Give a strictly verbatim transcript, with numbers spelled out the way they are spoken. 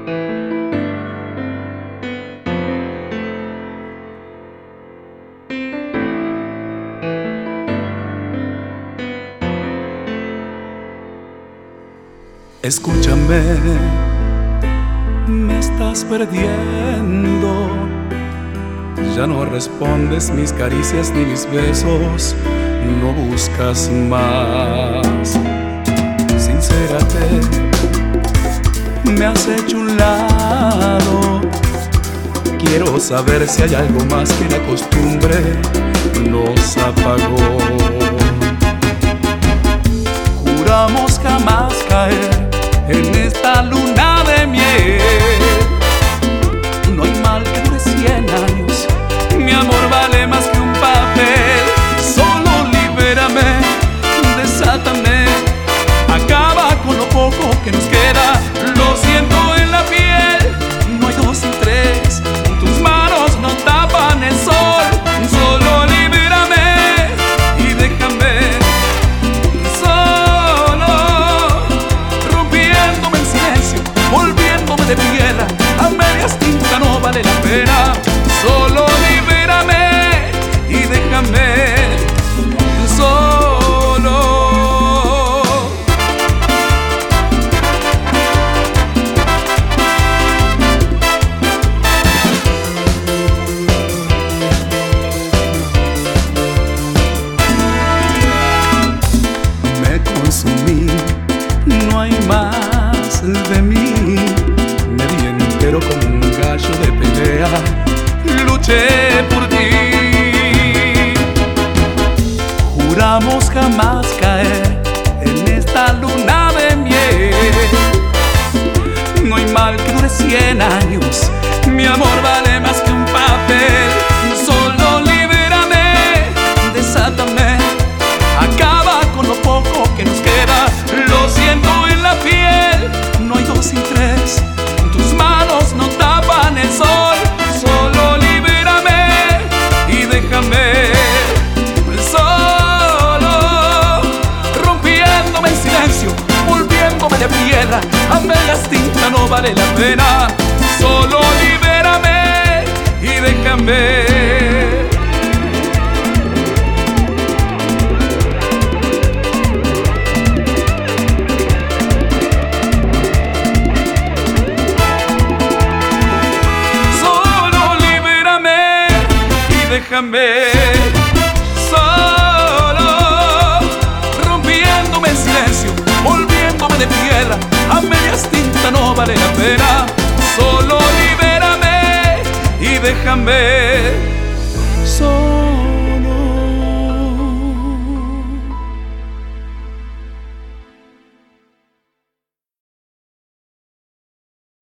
Escúchame, me estás perdiendo. Ya no respondes mis caricias ni mis besos, no buscas más. Sincérate, me has hecho un lado. Quiero saber si hay algo más que la costumbre nos apagó. Juramos jamás caer en esta luna de miel. No hay mal que dure cien años, mi amor vale más que un papel. Solo libérame, desátame, acaba con lo poco que nos queda. Lo siento en la piel, no hay dos sin tres, tus manos no tapan el sol. Solo libérame y déjame solo, rompiéndome en silencio, volviéndome de piedra. A medias tinta no vale la pena. Solo libérame y déjame solo. Me consumí, no hay más de mí. Me di entero como un gallo de pelea, luché por ti. Juramos jamás caer en esta luna de miel. No hay mal que dure cien años, mi amor vale más que un papel. Solo libérame, desátame, acaba con lo poco que nos queda. Lo siento en la piel, no hay dos sin tres, tus manos no tapan el sol. Solo libérame y déjame solo, rompiéndome en silencio, volviéndome de piedra. A medias tinta no vale la pena. Solo libérame y déjame. Déjame solo, rompiéndome en silencio, volviéndome de piedra. A medias tinta no vale la pena. Solo libérame y déjame